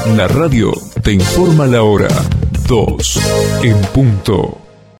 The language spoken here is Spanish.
La radio te informa la hora 2 en punto.